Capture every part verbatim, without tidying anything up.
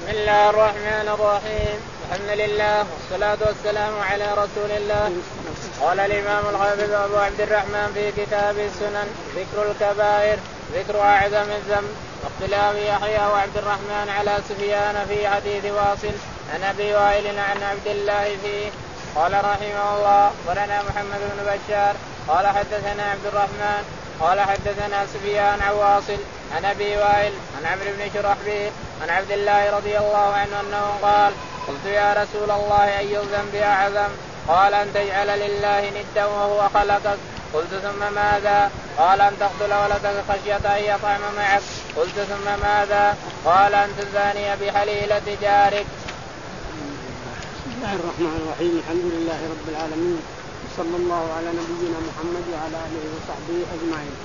بسم الله الرحمن الرحيم. الحمد لله والصلاة والسلام على رسول الله. قال الإمام الحافظ أبو عبد الرحمن في كتاب السنن ذكر الكبائر ذكر أعظم الذنب واختلاف يحيى وعبد الرحمن على سفيان في حديث واصل عن أبي وائل عن عبد الله فيه. قال رحمه الله ولنا محمد بن بشار قال حدثنا عبد الرحمن قال حدثنا سفيان عن واصل عن أبي وائل عن عمرو بن شرحبيل عن عبد الله رضي الله عنه أنه قال قلت يا رسول الله أي الذنب أعظم؟ قال أن تجعل لله ندا وهو خلقك. قلت ثم ماذا؟ قال أن تقتل ولدك خشية أن يطعم معك. قلت ثم ماذا؟ قال أن تزاني بحليلة جارك. بسم الله الرحمن الرحيم. الحمد لله رب العالمين صلى الله على نبينا محمد وعلى آله وصحبه أجمعين.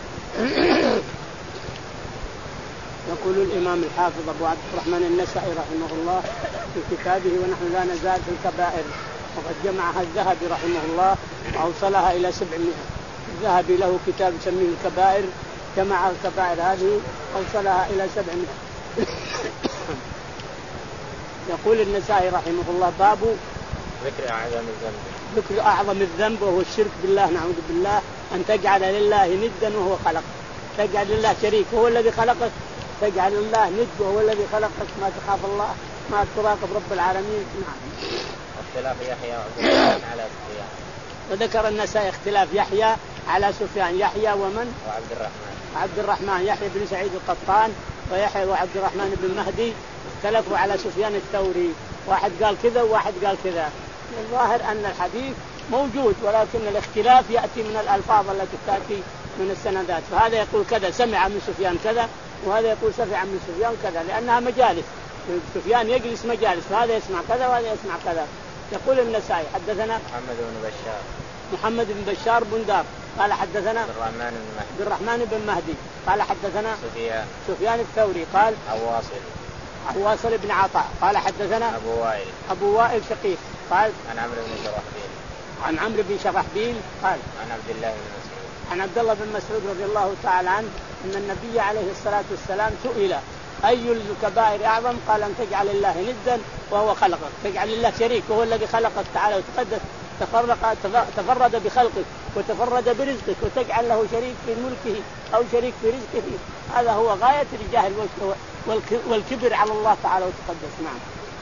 يقول الإمام الحافظ أبو عبد الرحمن النسائي رحمه الله في كتابه ونحن لا نزال في الكبائر، وقد جمعها الذهبي رحمه الله وأوصلها إلى سبعمائة. الذهبي له كتاب يسميه الكبائر، جمع الكبائر هذه أوصلها إلى سبعمائة. يقول النسائي رحمه الله باب ذكر أعظم الذنب ذكر أعظم الذنب وهو الشرك بالله، نعوذ بالله، أن تجعل لله ندا وهو خلق، تجعل لله شريك وهو الذي خلقك، تجعل لله ند وهو الذي خلقك، ما تخاف الله ما تراقب رب العالمين. نعم. اختلاف يحيى وعبد الرحمن على سفيان. وذكر النسائي اختلاف يحيى على سفيان. يحيى ومن؟ وعبد الرحمن. عبد الرحمن يحيى بن سعيد القطان ويحيى وعبد الرحمن بن مهدي اختلفوا على سفيان الثوري، واحد قال كذا وواحد قال كذا. الظاهر أن الحديث موجود، ولكن الاختلاف يأتي من الألفاظ التي تأتي من السندات، فهذا يقول كذا سمع من سفيان كذا، وهذا يقول سمع من سفيان كذا، لأنها مجالس، سفيان يجلس مجالس، فهذا يسمع كذا وهذا يسمع كذا. يقول النسائي حدثنا محمد بن بشار محمد بن بشار بندار قال حدثنا عبد الرحمن بن مهدي عبد الرحمن بن مهدي قال حدثنا سفيان سفيان الثوري قال أبو واصل أبو واصل بن عطاء قال حدثنا أبو وائل أبو وائل شقيق قال عن عمرو بن شرحبيل عن عمرو بن شرحبيل قال عن عبد الله بن مسعود عن عبد الله بن مسعود رضي الله تعالى عنه أن النبي عليه الصلاة والسلام سئل أي الكبائر أعظم؟ قال أن تجعل الله ندا وهو خلقك، تجعل الله شريك وهو الذي خلقك تعالى وتقدس، تفرق تفرد بخلقك وتفرد برزقك، وتجعل له شريك في ملكه أو شريك في رزقه. هذا هو غاية الجهل والكبر على الله تعالى وتقدس. نعم.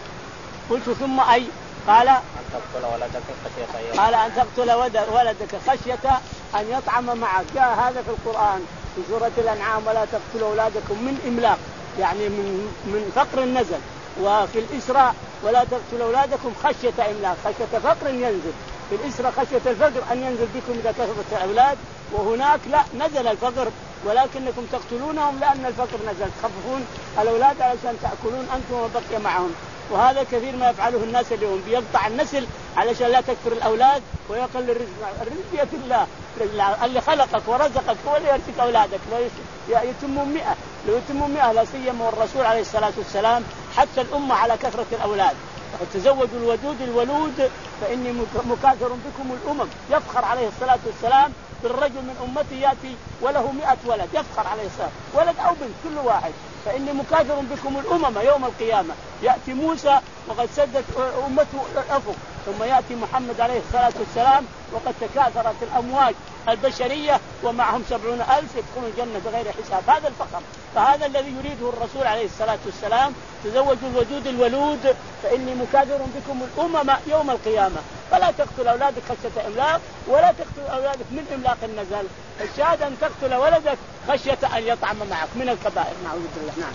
قلت ثم أي؟ قال أن تقتل ولدك خشية قال أن تقتل ولدك خشية أن يطعم معك. جاء هذا في القرآن في سورة الأنعام ولا تقتلوا أولادكم من إملاق، يعني من من فقر نزل، وفي الإسراء ولا تقتلوا أولادكم خشية إملاق، خشية فقر ينزل، في الإسراء خشية الفقر أن ينزل بكم إذا كثرت الأولاد، وهناك لا نزل الفقر ولكنكم تقتلونهم لأن الفقر نزل، تخففون الأولاد علشان تأكلون أنتم وبقي معهم. وهذا كثير ما يفعله الناس اليوم، بيقطع النسل علشان لا تكثر الأولاد ويقل الرزق. الرزق بيد الله، اللي خلقك ورزقك هو اللي يرزق أولادك. لا يتمون مئة، لو يتمون مئة لا سيما والرسول عليه الصلاة والسلام حتى الأمة على كثرة الأولاد. تزوجوا الودود الولود فإني مكاثر بكم الأمم. يفخر عليه الصلاة والسلام بالرجل من أمتي يأتي وله مئة ولد، يفخر عليه الصلاة، ولد أو بنت كل واحد، فإني مكاثر بكم الأمم يوم القيامة. يأتي موسى وقد سدت أمته الأفق، ثم يأتي محمد عليه الصلاة والسلام وقد تكاثرت الأمواج البشرية ومعهم سبعون ألف يدخلون الجنة بغير حساب. هذا الفقر، فهذا الذي يريده الرسول عليه الصلاة والسلام. تزوجوا الودود الولود فإني مكاثر بكم الأمم يوم القيامة. فلا تقتل أولادك خشية إملاق ولا تقتل أولادك من إملاق النزل. الشاهد أن تقتل ولدك خشية أن يطعم معك من الكبائر، نعوذ بالله. نعم.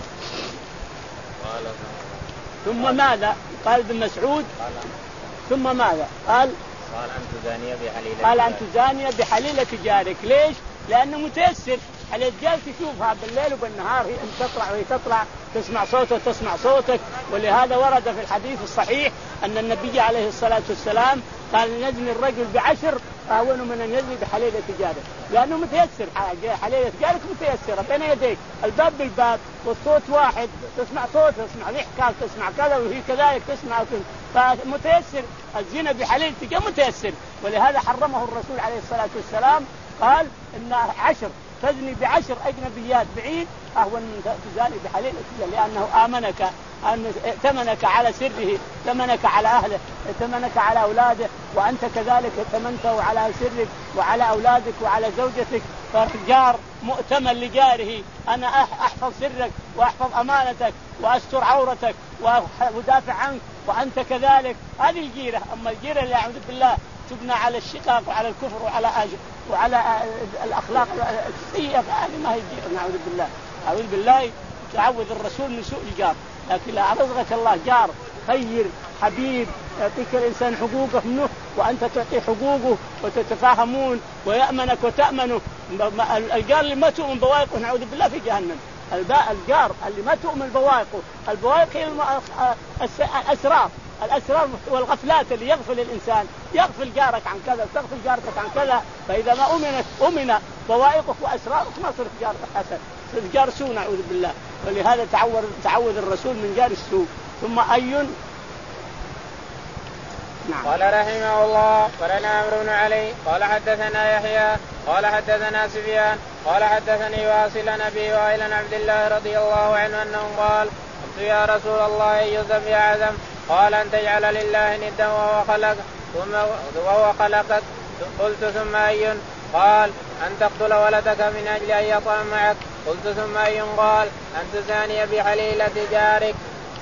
ثم ماذا؟ قال ابن مسعود ثم ماذا؟ قال قال أن تزاني بحليلة قال أن تزاني بحليلة جارك. ليش؟ لأنه متيسر. حليلة جارك تشوفها بالليل وبالنهار، هي أن تطلع وهي تطلع، تسمع صوته تسمع صوتك. ولهذا ورد في الحديث الصحيح أن النبي عليه الصلاة والسلام قال يزني الرجل بعشر أهون من أن يزني بحليلة جارك، لأنه متيسر. حليلة جارك متيسرة بين يديك، الباب بالباب والصوت واحد، تسمع صوت تسمع ضحكة تسمع كذا، وهي كذلك تسمع كذا، فمتيسر. الزنا بحليلة جارك متيسر، ولهذا حرمه الرسول عليه الصلاة والسلام. قال إن عشر تزني بعشر أجنبيات بعيد أهون من تزاني بحليلة الجار، لأنه آمنك أن ائتمنك على سره، ائتمنك على أهله، ائتمنك على أولاده، وأنت كذلك ائتمنته على سرك وعلى أولادك وعلى زوجتك. فالجار مؤتمن لجاره، أنا أحفظ سرك وأحفظ أمانتك وأستر عورتك وأدافع عنك وأنت كذلك. هذه الجيرة. أما الجيرة اللي أعوذ بالله تبنى على الشقاق وعلى الكفر وعلى أجر وعلى الأخلاق السيئة، فهذه ما هي جيرة. نعوذ بالله، أعوذ بالله، تعوذ الرسول من سوء الجار. لكن لا رزقك الله جار خير حبيب يعطيك الإنسان حقوقه منه وأنت تعطي حقوقه وتتفاهمون ويأمنك وتأمنه. الجار اللي ما تؤمن بواقعه نعوذ بالله في جهنم. الجار اللي ما تؤمن بواقعه، البواقع هي الأسرار، الأسرار والغفلات اللي يغفل الإنسان، يغفل جارك عن كذا، تغفل جارتك عن كذا. فإذا ما أمنت أمن بواقعك وأسرارك ما صرت جارك حسن، صرت جار سوء نعوذ بالله. ولهذا تعوذ تعوذ الرسول من جار السوء. ثم أي. نعم. قال رحمه الله قرنا عمرو بن علي قال حدثنا يحيى قال حدثنا سفيان قال حدثني واصل نبي وائل عبد الله رضي الله عنه أنه قال قلت يا رسول الله أي ذنب أعظم؟ قال أن تجعل لله ندا وهو خلق ثم وهو خلقك. قلت ثم أي؟ قال أن تقتل ولدك من أجل أن يطعم معك. قلت ثم أي؟ قال أن تزاني بحليلة جارك.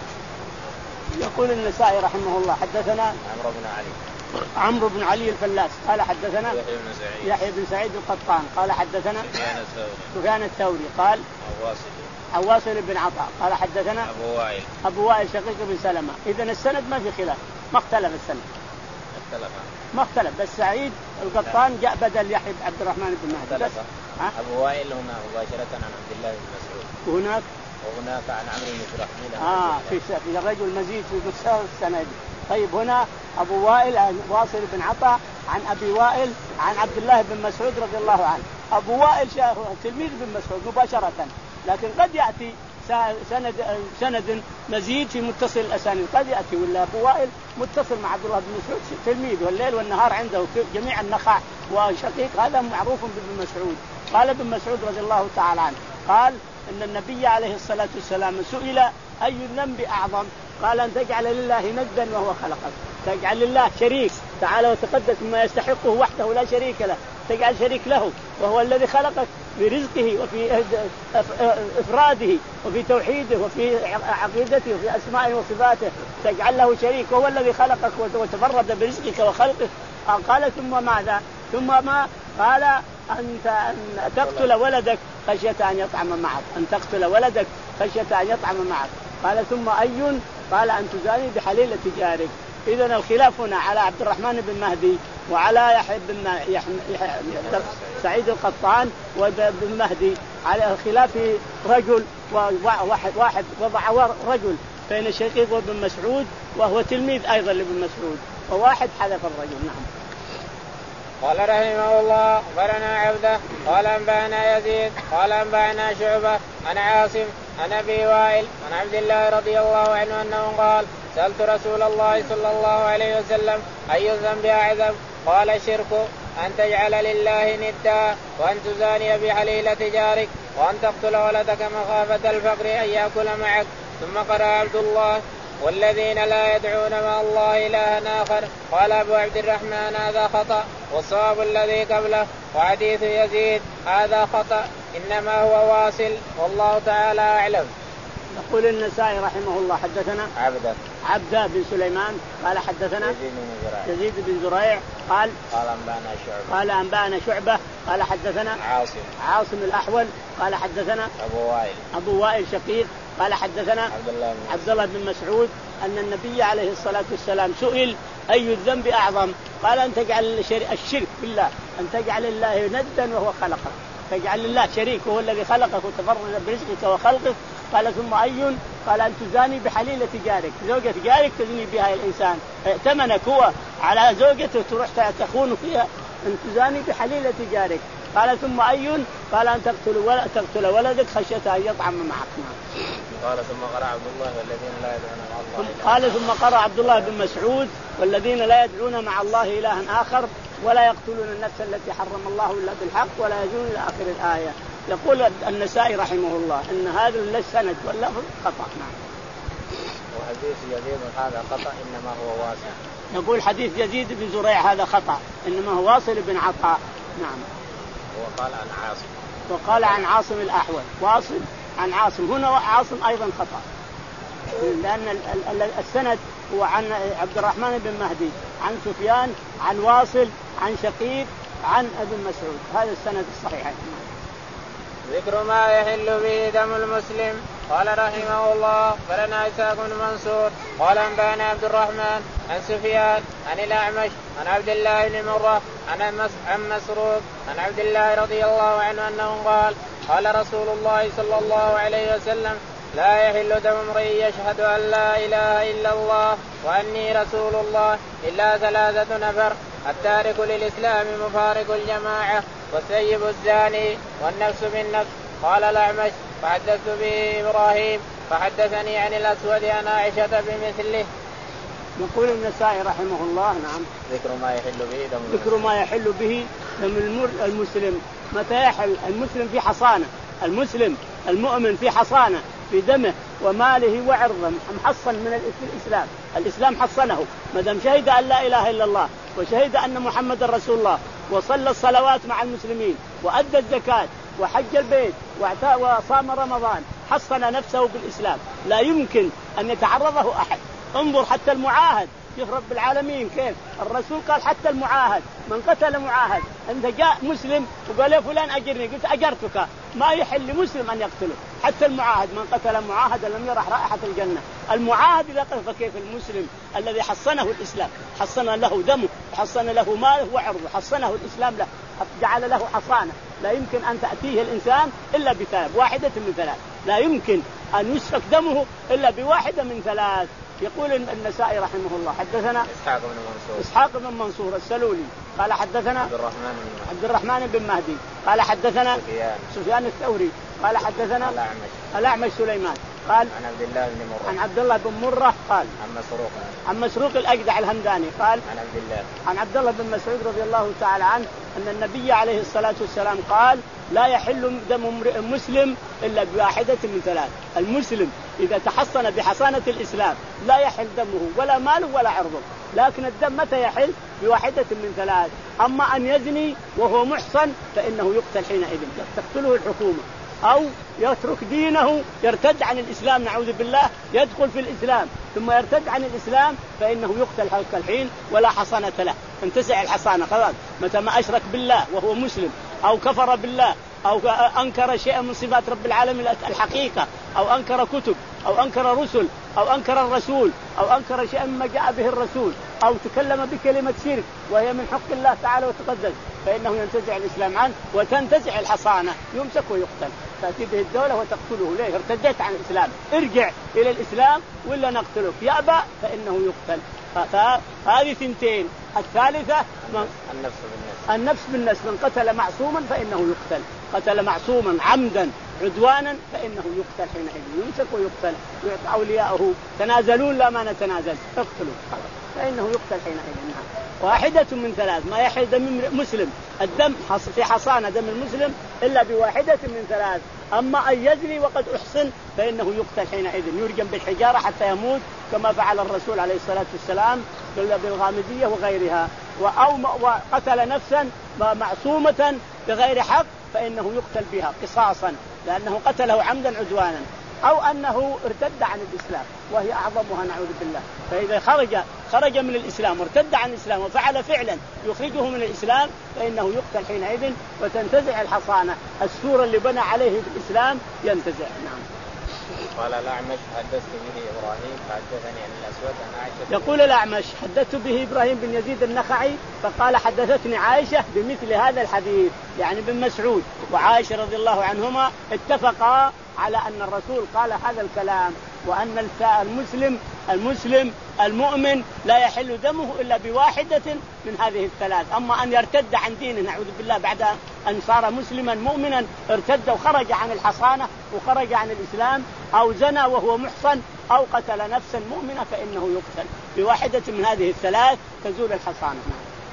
يقول النسائي رحمه الله حدثنا عمرو بن علي عمرو بن علي الفلاس قال حدثنا يحيى بن سعيد يحيى بن سعيد القطان قال حدثنا سفيان الثوري سفيان الثوري قال عواصل عواصل بن عطاء قال حدثنا أبو وائل أبو وائل شقيق بن سلمة. إذن السند ما في خلاف، ما اختلف السند، اختلف ما اختلف، بس سعيد القطان جاء بدل يحيى عبد الرحمن بن مهدي. أبو وائل هنا مباشرة عن عبد الله بن مسعود وهناك وهناك عن عمرو بن شرحبيل آه في في الرجل مزيد في مسار السند. طيب هنا أبو وائل عن واصل بن عطاء عن أبي وائل عن عبد الله بن مسعود رضي الله عنه. أبو وائل تلميذ بن مسعود مباشرة، لكن قد يأتي سند سند مزيد في متصل الأسانيد، قد يأتي ولا أبو وائل متصل مع عبد الله بن مسعود تلميذ والليل والنهار عنده جميع النخاع وشقيق، هذا معروف بابن مسعود. قال ابن مسعود رضي الله تعالى عنه قال إن النبي عليه الصلاة والسلام سئل أي الذنب أعظم؟ قال أن تجعل لله ندا وهو خلقك، تجعل لله شريك، تعالى وتقدس مما يستحقه وحده لا شريك له، تجعل شريك له وهو الذي خلقك في رزقه وفي إفراده وفي توحيده وفي عقيدته وفي أسمائه وصفاته، تجعل له شريك وهو الذي خلقك وتفرد برزقك وخلقك. قال ثم ماذا؟ ثم ما؟ قال أنت أن تقتل ولدك خشية أن يطعم معك، أن تقتل ولدك خشية أن يطعم معك. قال ثم أي؟ قال أن تزاني بحليلة جارك. إذن الخلاف هنا على عبد الرحمن بن مهدي وعلى يحيى بن سعيد القطان وابن مهدي، على خلاف رجل واحد واحد وضع رجل بين الشقيق وابن مسعود وهو تلميذ أيضا لابن مسعود، وواحد حذف الرجل. نعم. قال رحمه الله أخبرنا عبده قال أنبأنا يزيد قال أنبأنا شعبة عن عاصم عن أبي وائل عن عبد الله رضي الله عنه أنه قال سألت رسول الله صلى الله عليه وسلم أي الذنب أعظم؟ قال الشرك، أن تجعل لله ندا وأن تزاني بحليلة جارك وأن تقتل ولدك مخافة الفقر أن يأكل معك. ثم قرأ عبد الله والذين لا يدعون مع الله إلها آخر. قال أبو عبد الرحمن هذا خطأ والصواب الذي قبله، وحديث يزيد هذا خطأ إنما هو واصل والله تعالى أعلم. يقول النسائي رحمه الله حدثنا عبده عبده بن سليمان قال حدثنا يزيد بن زريع, يزيد بن زريع قال قال أنبأنا شعبة قال أنبأنا شعبة قال حدثنا عاصم عاصم الأحول قال حدثنا أبو وائل أبو وائل شقيق قال حدثنا عبد الله, عبد الله بن مسعود أن النبي عليه الصلاة والسلام سئل أي الذنب أعظم؟ قال أن تجعل الشرك بالله، أن تجعل الله ندا وهو خلقك، تجعل الله شريك وهو الذي خلقك وتفرد برزقك وخلقك. قال ثم أي؟ قال أن تزاني بحليلة جارك، زوجة جارك تزني بها الإنسان، ائتمنك هو على زوجته تروح تخون فيها، أن تزاني بحليلة جارك. قال ثم أي؟ قال أن تقتل ولد تقتل ولدك خشية أن يطعم معك. قال ثم قرأ عبد الله والذين لا يدعون مع الله قال ثم قرأ عبد الله بن مسعود والذين لا يدعون مع الله إلها آخر. ولا يقتلون النفس التي حرم الله إلا بالحق ولا يزنون إلى آخر الآية. يقول النسائي رحمه الله إن هذا السند واللفظ خطأ. نعم. وحديث يزيد هذا خطأ إنما هو واصل. يقول حديث يزيد بن زريع هذا خطأ إنما هو واصل بن عطاء. نعم. وقال عن عاصم. وقال عن عاصم الأحول واصل عن عاصم. هنا عاصم أيضا خطأ لأن السند هو عن عبد الرحمن بن مهدي عن سفيان عن واصل عن شقيق عن ابن مسعود. هذا السند الصحيح. ذكر ما يحل به دم المسلم. قال رحمه الله فلنا إسحاق بن منصور قال أنبأنا عبد الرحمن عن سفيان عن الأعمش عن عبد الله بن مرة عن مسروق عن عبد الله رضي الله عنه أنه قال قال رسول الله صلى الله عليه وسلم لا يحل دم امرئ يشهد أن لا إله إلا الله وأني رسول الله إلا ثلاثة نفر التارك للإسلام مفارق الجماعة والسيب الزاني والنفس بالنفس. قال الأعمش فحدثت به إبراهيم فحدثني عن الأسود عن عائشة بمثله. يقول النسائي رحمه الله نعم ذكر ما يحل به دم ذكر ما يحل به دم المسلم. متى يحل المسلم في حصانة؟ المسلم المؤمن في حصانة في دمه وماله وعرضه محصن من الإسلام. الإسلام حصنه ما دام شهد أن لا إله إلا الله وشهد أن محمد رسول الله وصلى الصلوات مع المسلمين وأدى الزكاة وحج البيت وصام رمضان حصن نفسه بالإسلام. لا يمكن أن يتعرضه أحد. انظر حتى المعاهد شوف رب العالمين كيف الرسول قال حتى المعاهد من قتل معاهد. أنت جاء مسلم وقال يا فلان أجرني قلت أجرتك ما يحل لمسلم أن يقتله. حتى المعاهد من قتل معاهدا لم يرح رائحة الجنة. المعاهد إذا قتل فكيف المسلم الذي حصنه الإسلام حصن له دمه حصن له ماله وعرضه حصنه الإسلام له جعل له حصانة. لا يمكن أن تأتيه الإنسان إلا بثلاث واحدة من ثلاث. لا يمكن أن يسفك دمه إلا بواحدة من ثلاث. يقول النسائي رحمه الله حدثنا إسحاق بن منصور إسحاق بن منصور السلولي قال حدثنا عبد الرحمن بن عبد الرحمن بن مهدي قال حدثنا سفيان, سفيان الثوري قال حدثنا الأعمش الأعمش سليمان قال عن عبد الله بن مرة عن عبد الله بن مرة قال عن مسروق عن مسروق الأجدع الهمداني قال عن عبد الله عن عبد الله بن مسعود رضي الله تعالى عنه أن النبي عليه الصلاة والسلام قال لا يحل دم امرئ مسلم إلا بواحدة من ثلاث. المسلم إذا تحصن بحصانة الإسلام لا يحل دمه ولا ماله ولا عرضه. لكن الدم متى يحل؟ بواحدة من ثلاث. أما أن يزني وهو محصن فإنه يقتل حينئذ تقتله الحكومة أو يترك دينه يرتد عن الإسلام نعوذ بالله يدخل في الإسلام ثم يرتد عن الإسلام فإنه يقتل حق الحين ولا حصانة له. انتزع الحصانة خلاص. متى ما أشرك بالله وهو مسلم أو كفر بالله أو أنكر شيئا من صفات رب العالمين الحقيقة أو أنكر كتب أو أنكر رسل أو أنكر الرسول أو أنكر شيئا مما جاء به الرسول أو تكلم بكلمة شرك وهي من حق الله تعالى وتقدس فإنه ينتزع الإسلام عنه وتنتزع الحصانة يمسك ويقتل. تأتي به الدولة وتقتله. ليه؟ ارتدت عن الإسلام ارجع إلى الإسلام ولا نقتلك. يأبى فإنه يقتل. فهذه ثنتين. الثالثة النفس بالنفس. النفس بالنفس من قتل معصوما فإنه يقتل. قتل معصوما عمدا عدوانا فإنه يقتل حينئذ يمسك ويقتل. أولياءه تنازلون لا ما نتنازل اقتلوا فإنه يقتل حينئذ. واحدة من ثلاث. ما يحل دم مسلم الدم في حصانة دم المسلم إلا بواحدة من ثلاث. أما أن يزني وقد أحصن فإنه يقتل حينئذ يرجم بالحجارة حتى يموت كما فعل الرسول عليه الصلاة والسلام بالغامدية وغيرها. أو قتل نفسا معصومة بغير حق فإنه يقتل بها قصاصا لأنه قتله عمدا عدوانا أو أنه ارتد عن الإسلام وهي أعظمها نعوذ بالله. فإذا خرج خرج من الإسلام وارتد عن الإسلام وفعل فعلا يخرجه من الإسلام فإنه يقتل حينئذ وتنتزع الحصانة. السور اللي بنى عليه الإسلام ينتزع. نعم. قال الأعمش حدثت به إبراهيم حدثني عن الأسود عن عائشة. يقول الأعمش حدثت به إبراهيم بن يزيد النخعي فقال حدثتني عائشة بمثل هذا الحديث يعني بن مسعود وعائشة رضي الله عنهما اتفقا على أن الرسول قال هذا الكلام وأن المسلم المسلم المؤمن لا يحل دمه إلا بواحدة من هذه الثلاث. أما أن يرتد عن دينه نعوذ بالله بعد أن صار مسلما مؤمنا ارتد وخرج عن الحصانة وخرج عن الإسلام أو زنى وهو محصن أو قتل نفسا مؤمنة فإنه يقتل بواحدة من هذه الثلاث تزول الحصانة.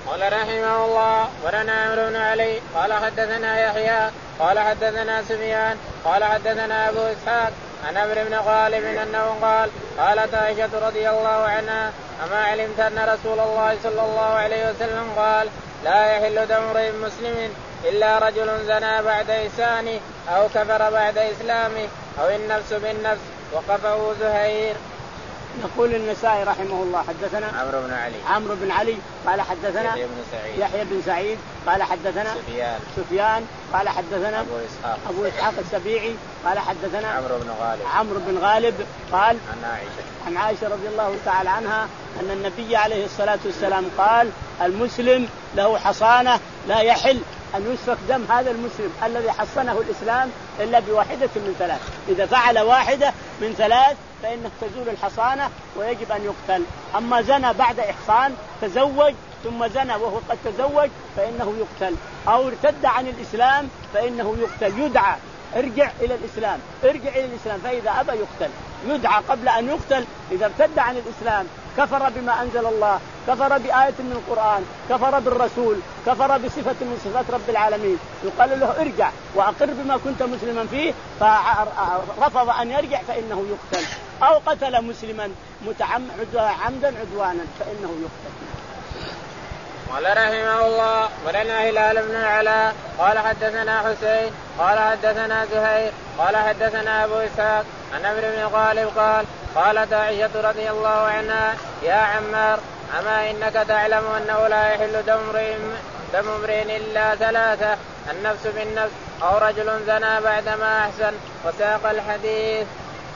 قال رحمه الله ورنا عمرو بن علي قال حدثنا يحيى قال حدثنا سفيان قال حدثنا أبو إسحاق عن عمرو بن غالب أنه قال قالت عائشة رضي الله عنها أما علمت أن رسول الله صلى الله عليه وسلم قال لا يحل دم امرئ مسلم إلا رجل زنى بعد إحسانه أو كفر بعد إسلامه أو النفس بالنفس. وقفه زهير. يقول النسائي رحمه الله حدثنا عمرو بن علي عمرو بن علي قال حدثنا يحيى بن سعيد يحيى بن سعيد قال حدثنا سفيان سفيان قال حدثنا أبو إسحاق أبو إسحاق السبيعي قال حدثنا عمرو بن غالب عمرو بن غالب قال عن عائشة عن عائشة رضي الله تعالى عنها أن النبي عليه الصلاة والسلام قال المسلم له حصانة لا يحل أن يسفك دم هذا المسلم الذي حصنه الإسلام إلا بواحدة من ثلاث. إذا فعل واحدة من ثلاث فإنه تزول الحصانة ويجب أن يقتل. أما زنى بعد إحصان تزوج ثم زنى وهو قد تزوج فإنه يقتل، أو ارتد عن الإسلام فإنه يقتل. يدعى ارجع إلى الإسلام ارجع إلى الإسلام، فإذا أبى يقتل. يدعى قبل أن يقتل إذا ارتد عن الإسلام، كفر بما أنزل الله، كفر بآية من القرآن، كفر بالرسول، كفر بصفة من صفات رب العالمين، يقال له ارجع وأقر بما كنت مسلما فيه، فرفض أن يرجع فإنه يقتل. أو قتل مسلما عمدا عدوانا فإنه يقتل. قال رحمه الله ولنا هلال بن العلاء قال حدثنا حسين قال حدثنا زهير قال حدثنا أبو إسحاق عن عمرو بن غالب قال قالت عائشة رضي الله عنها يا عمار أما إنك تعلم أنه لا يحل دم امرئ إلا ثلاثة النفس بالنفس أو رجل زنى بعدما أحسن. وساق الحديث.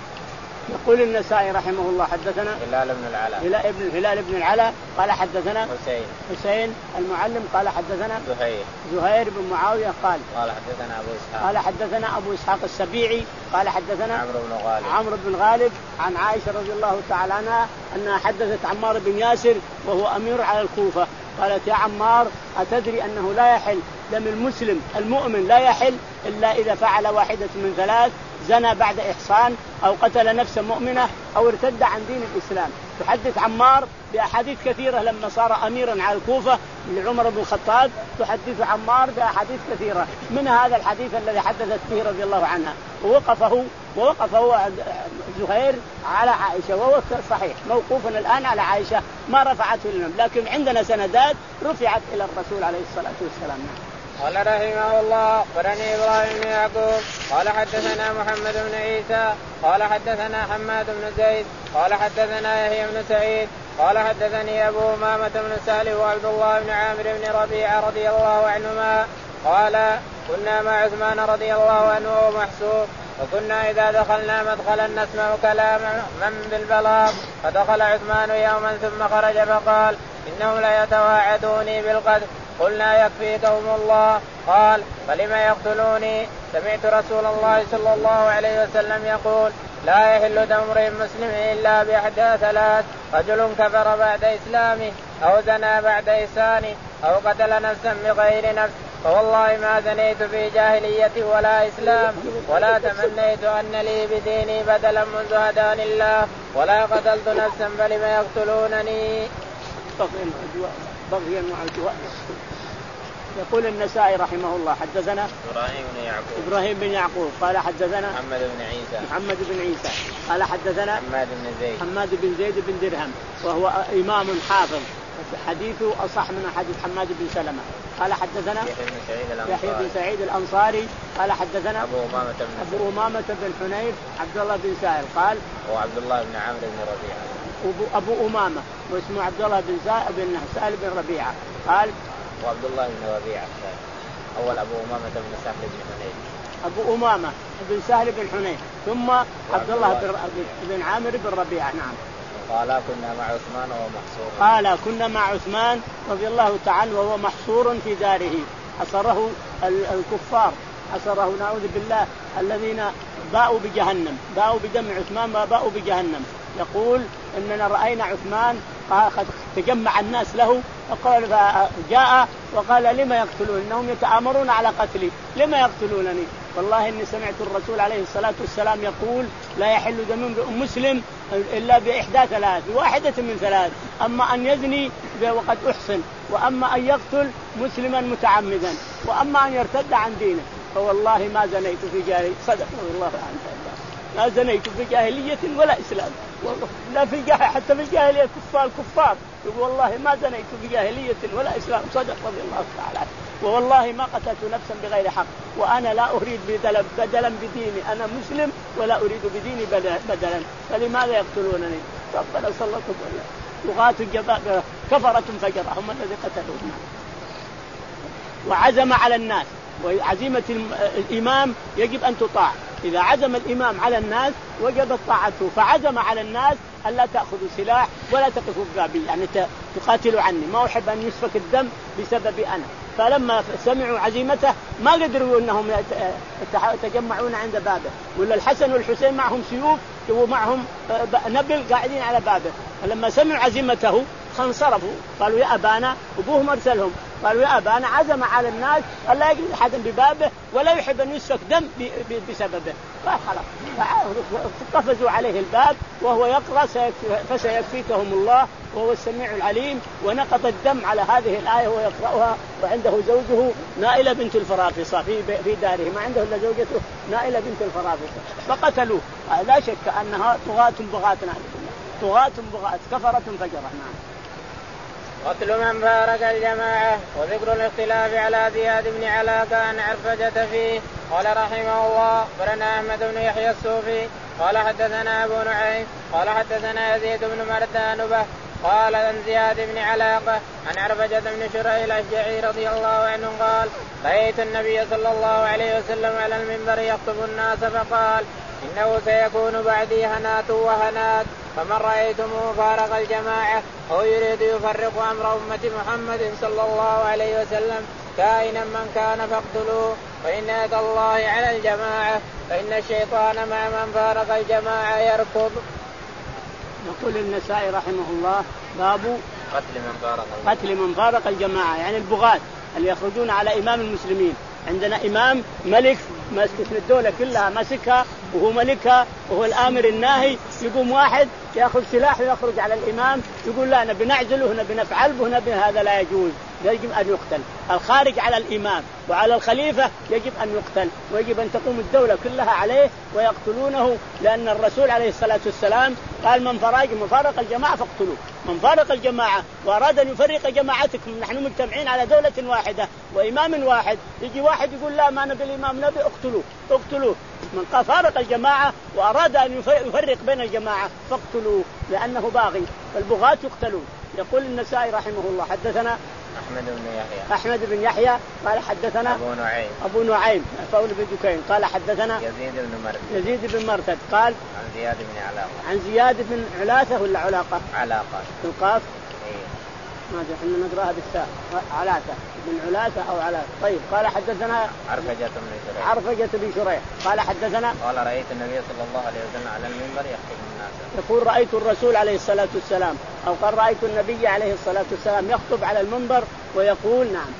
يقول النسائي رحمه الله حدثنا هلال بن العلاء هلال بن هلال بن العلاء قال حدثنا حسين حسين المعلم قال حدثنا زهير زهير بن معاوية قال قال حدثنا أبو إسحاق قال حدثنا أبو إسحاق السبيعي قال حدثنا عمرو بن غالب عمرو بن غالب عن عائشة رضي الله تعالى عنها أنها حدثت عمار بن ياسر وهو أمير على الكوفة قالت يا عمار أتدري أنه لا يحل دم المسلم المؤمن لا يحل إلا إذا فعل واحدة من ثلاث: زنى بعد إحصان، أو قتل نفسا مؤمنة، أو ارتد عن دين الإسلام. تحدث عمار بأحاديث كثيرة لما صار أميرا على الكوفة لعمر بن الخطاب، تحدث عمار بأحاديث كثيرة من هذا الحديث الذي حدثت به رضي الله عنها. ووقفه ووقفه زهير على عائشة، وهو صحيح موقوفا الآن على عائشة ما رفعته لنا، لكن عندنا سندات رفعت إلى الرسول عليه الصلاة والسلام. قال رحمه الله قرني إبراهيم بن يعقوب قال حدثنا محمد بن عيسى قال حدثنا حماد بن زيد قال حدثنا يحيى بن سعيد قال حدثني أبو أمامة بن سالم وعبد الله بن عامر بن ربيعة رضي الله عنهما قال كنا مع عثمان رضي الله عنه ومحسوب، وكنا إذا دخلنا مدخلا نسمع كلام من بالبلاغ، فدخل عثمان يوما ثم خرج فقال إنهم لا يتواعدوني بالقتل. قلنا يكفيكهم الله. قال فلما يقتلوني؟ سمعت رسول الله صلى الله عليه وسلم يقول لا يحل دم امرئ مسلم إلا بإحدى ثلاث: رجل كفر بعد إسلامه، أو زنى بعد إحسانه، أو قتل نفسا بغير نفس. فوالله ما زنيت في جاهلية ولا إسلام، ولا تمنيت أن لي بديني بدلا منذ هداني الله، ولا قتلت نفسا فلما يقتلونني. بغيا وعدوان. يقول النسائي رحمه الله حدثنا إبراهيم بن يعقوب إبراهيم بن يعقوب قال حدثنا محمد بن عيسى محمد بن عيسى قال حدثنا حماد بن زيد حماد بن زيد بن درهم وهو إمام حافظ، حديثه أصح من حديث حماد بن سلمة. قال حدثنا يحيى بن سعيد الأنصاري قال حدثنا أبو أمامة بن أبو أمامة بن حنيف عبد الله بن سائر قال وعبد الله بن عامر بن ربيعة أبو أمامة واسمه عبد الله بن بن سائر بن ربيعة قال وعبد الله بن ربيعة أول أبو أمامة بن سهل بن حنيف أبو أمامة بن سهل بن حنيف ثم عبد الله بن عامر بن ربيعة. نعم. قال كنا مع عثمان وهو محصور قال كنا مع عثمان رضي الله تعالى وهو محصور في داره، حصره الكفار، حصره نعوذ بالله الذين باءوا بجهنم، باءوا بدم عثمان ما باءوا بجهنم. يقول إننا رأينا عثمان قد تجمع الناس له وقال جاء وقال لما يقتلون؟ إنهم يتآمرون على قتلي، لما يقتلونني؟ والله إني سمعت الرسول عليه الصلاة والسلام يقول لا يحل دم مسلم إلا بإحدى ثلاث، واحدة من ثلاث: أما أن يزني وقد أحسن، وأما أن يقتل مسلما متعمدا، وأما أن يرتد عن دينه فوالله ما زنيت في جاهلية. صدق الله عنه، ما زنيت في جاهلية ولا إسلام، لا في جاهل حتى في الجاهلية كفار كفار يقول والله ما زنيت في جاهلية ولا إسلام. صدق رضي الله تعالى. ووالله ما قتلت نفسا بغير حق، وأنا لا أريد بدلا, بدلا بديني، أنا مسلم ولا أريد بديني بدلا، فلماذا يقتلونني؟ ربنا سلطهم لغات الجبابرة كفرة فجرة هم الذي قتلوهم. وعزم على الناس، وعزيمة الإمام يجب أن تطاع. إذا عزم الإمام على الناس وجبت طاعته، فعزم على الناس ألا تأخذوا سلاح ولا تقفوا ببابي، يعني تقاتلوا عني، ما أحب أن يسفك الدم بسببي أنا. فلما سمعوا عزيمته ما قدروا أنهم يتجمعون عند بابه، ولا الحسن والحسين معهم سيوف ومعهم نبل قاعدين على بابه. فلما سمعوا عزيمته انصرفوا، قالوا يا أبانا، أبوهم أرسلهم قالوا يا أبانا عزم على الناس ألا يجلس أحد ببابه ولا يحب أن يسفك دم بسببه، فخلاص قفزوا عليه الباب وهو يقرأ فسيكفيكهم الله وهو السميع العليم، ونقط الدم على هذه الآية وهو يقرأها، وعنده زوجه نائلة بنت الفرافصة في في داره، ما عنده إلا زوجته نائلة بنت الفرافصة، فقتلوه. لا شك أنها طغاة بغاة، طغاة بغاة كفرة فجرة. نعم. قتل من فارق الجماعة. وذكر الاختلاف على زياد بن علاقة عن عرفجة فيه. قال رحمه الله برنا أحمد بن يحيى الصوفي قال حدثنا أبو نعيم قال حدثنا يزيد بن مردان قال عن زياد بن علاقة عن عرفجة بن شريح الأشجعي رضي الله عنه قال رأيت النبي صلى الله عليه وسلم على المنبر يخطب الناس فقال إنه سيكون بعدي هنات وهنات، فمن رأيتموه فارق الجماعة أو يريد يفرق أمر أمة محمد صلى الله عليه وسلم كائنا من كان فاقتلوه، فإن يد الله على الجماعة، فإن الشيطان مع من فارق الجماعة يركض. يقول النسائي رحمه الله باب قتل من فارق قتل من فارق الجماعة، يعني البغاة اللي يخرجون على إمام المسلمين. عندنا إمام ملك ماسك الدولة كلها ماسكها وهو ملكها وهو الآمر الناهي، يقوم واحد يأخذ سلاح ويخرج على الإمام يقول لا نبي نعزله نبي نفعل به نبي، هذا لا يجوز، يجب أن يقتل. الخارج على الإمام وعلى الخليفة يجب أن يقتل، ويجب أن تقوم الدولة كلها عليه ويقتلونه، لأن الرسول عليه الصلاة والسلام قال من فرق من فارق الجماعة فاقتلوه. من فارق الجماعة وأراد أن يفرق جماعتكم، نحن مجتمعين على دولة واحدة وإمام واحد، يجي واحد يقول لا ما نبي الإمام نبي اقتلوه اقتلوه. من فارق الجماعة وأراد أن يفرق بين الجماعة فاقتلوه لأنه باغي، فالبغاة يقتلون. يقول النسائي رحمه الله حدثنا أحمد بن يحيى أحمد بن يحيى قال حدثنا أبو نعيم أبو نعيم فول بن دكين قال حدثنا يزيد بن مرثد يزيد بن مرثد قال عن زياد بن علاقة عن زياد بن علاثة ولا علاقة علاقة القاف إيه. ما أدري احنا نقراها بالتاء علاثة بن علاثة أو علاثة. طيب قال حدثنا عرفجة بن شريح عرفجة بن شريح قال حدثنا قال رأيت النبي صلى الله عليه وسلم على المنبر يخطب الناس. يقول رأيت الرسول عليه الصلاة والسلام أو قال رأيت النبي عليه الصلاة والسلام يخطب على المنبر ويقول نعم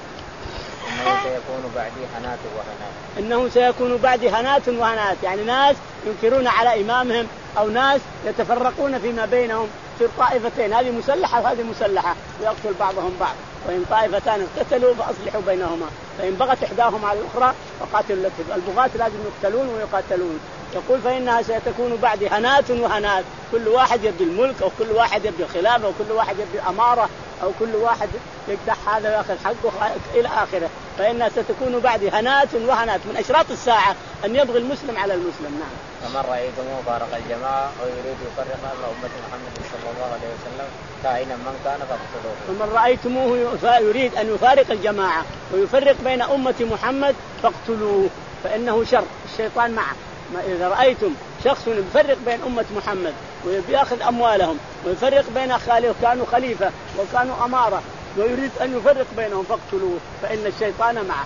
إنه سيكون بعدي هنات وهنات إنه سيكون بعدي هنات وهنات، يعني ناس ينكرون على إمامهم أو ناس يتفرقون فيما بينهم في طائفتين، هذه مسلحة وهذه مسلحة ويقتل بعضهم بعض، وإن طائفتان اقتتلوا فأصلحوا بينهما، فإن بغت إحداهما على الأخرى فقاتلوا التي. البغاة لازم يقتلون ويقاتلون. يقول فإنها ستكون بعد هنات وهنات، كل واحد يبدي الملك أو كل واحد يبدي الخلافة أو كل واحد يبدي الأمارة أو كل واحد يقدح هذا ويأخذ حقه إلى آخره، فإنها ستكون بعد هنات وهنات. من أشراط الساعة أن يبغي المسلم على المسلم. نعم. فمن رأيتموه فارق الجماعة ويريد يفرق أمر أمة محمد صلى الله عليه وسلم كائنا من كان فاقتلوه. فمن رأيتموه يريد أن يفارق الجماعة ويفرق بين أمة محمد فاقتلوه، فإنه شر، الشيطان معه. إذا رأيتم شخص يفرق بين أمة محمد ويأخذ أموالهم ويفرق بين خاليه كانوا خليفة وكانوا أمارة ويريد أن يفرق بينهم فاقتلوه، فإن الشيطان معه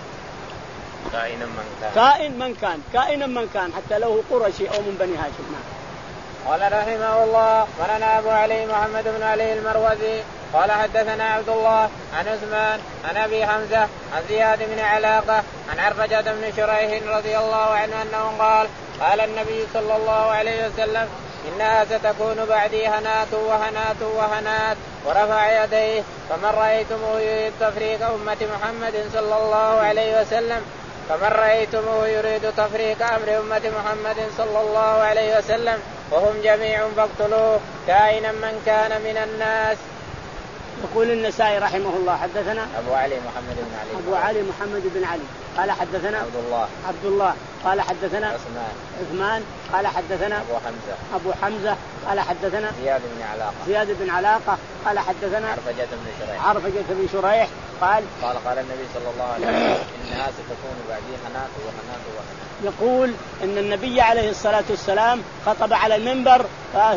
كائنا من كان كائن من كان كائنا من كان حتى لو قرشي أو من بني هاشم. قال رحمه الله قالنا أبو علي محمد بن علي المروزي قال حدثنا عبد الله عن عثمان عن أبي حمزة عن زياد بن علاقة عن عرفجة بن شريح رضي الله عنه أنه قال قال النبي صلى الله عليه وسلم إنها ستكون بعدي هنات وهنات وهنات ورفع يديه فمن رأيتموه يريد تفريق أمة محمد صلى الله عليه وسلم فمن رأيتموه يريد تفريق أمر أمة محمد صلى الله عليه وسلم وهم جميع فاقتلوه كائنا من كان من الناس. يقول النسائي رحمه الله حدثنا أبو علي محمد بن علي أبو علي محمد بن علي قال حدثنا عبد الله عبد الله قال حدثنا عثمان عثمان قال حدثنا أبو حمزة أبو حمزة قال حدثنا زياد بن علاقة زياد بن علاقة قال حدثنا عرفجة بن شريح عرفجة بن شريح قال قال قال النبي صلى الله عليه وسلم إنها ستكون بعدي هنات وهنات وهنات. يقول إن النبي عليه الصلاة والسلام خطب على المنبر